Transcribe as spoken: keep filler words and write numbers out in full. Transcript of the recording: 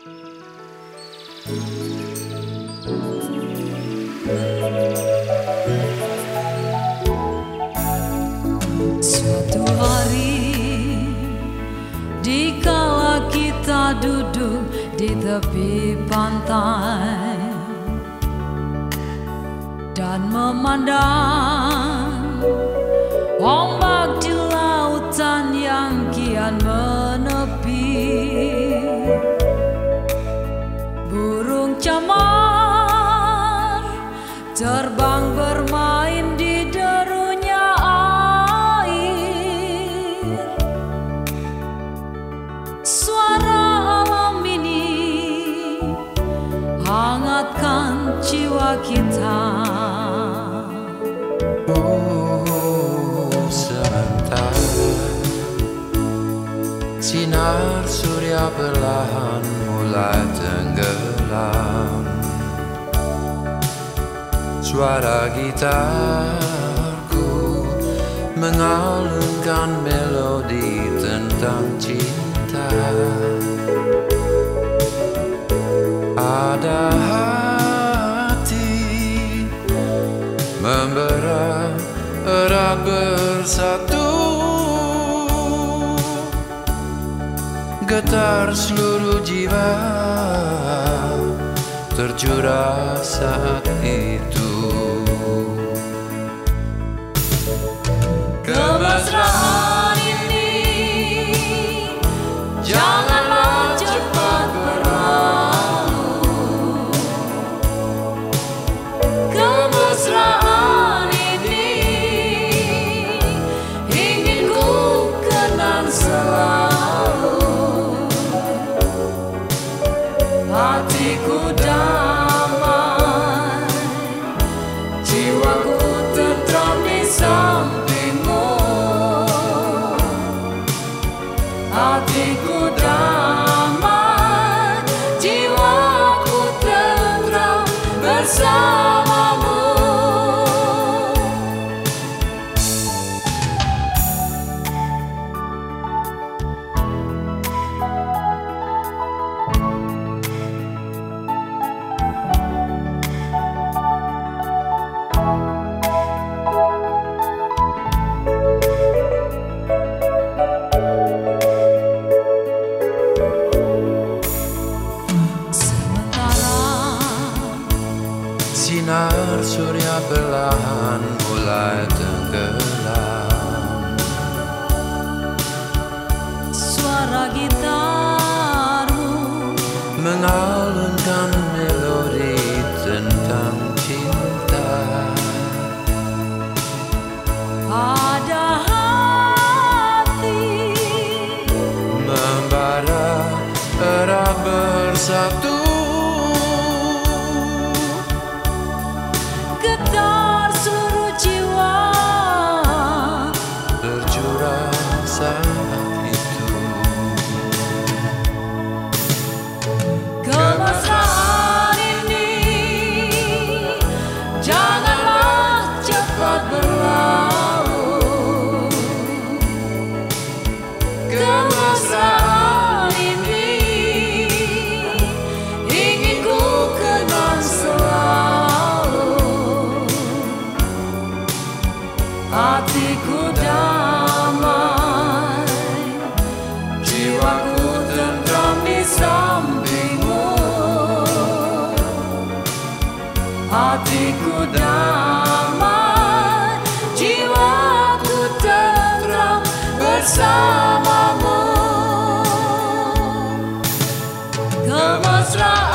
Suatu hari dikala kita duduk di tepi pantai dan memandang ombak di lautan yang kian menepi, burung camar terbang bermain di derunya air. Suara alam ini hangatkan jiwa kita. Oh, sebentar sinar surya perlahan mulai tenggelam. Suara gitarku mengalunkan melodi tentang cinta. Ada hati memberat erat bersatu, getar seluruh jiwa tercurah saat itu. Kemesraan ini janganlah cepat berlalu. Kemesraan ini ingin ku kenang selalu. Hatiku damai, jiwaku tentram di sampingmu. Hatiku damai, jiwaku tentram bersamamu. Sinar surya perlahan mulai tenggelam. Suara gitarmu mengalunkan melodi tentang cinta. ada hati membara erat bersatu, getar seluruh jiwa tercurah saat itu. Kemesraan ini janganlah cepat berlalu. Kemesraan ini ingin ku kenang selalu. Hatiku damai, jiwaku tentram di sampingmu. Hatiku damai, jiwaku tentram bersamamu. Kemesraan